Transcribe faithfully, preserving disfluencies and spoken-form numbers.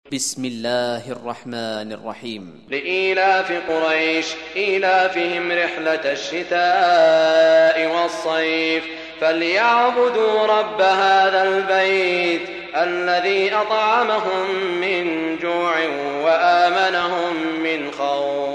بسم الله الرحمن الرحيم. لإيلاف قريش إيلافهم رحلة الشتاء والصيف فليعبدوا رب هذا البيت الذي أطعمهم من جوع وآمنهم من خوف.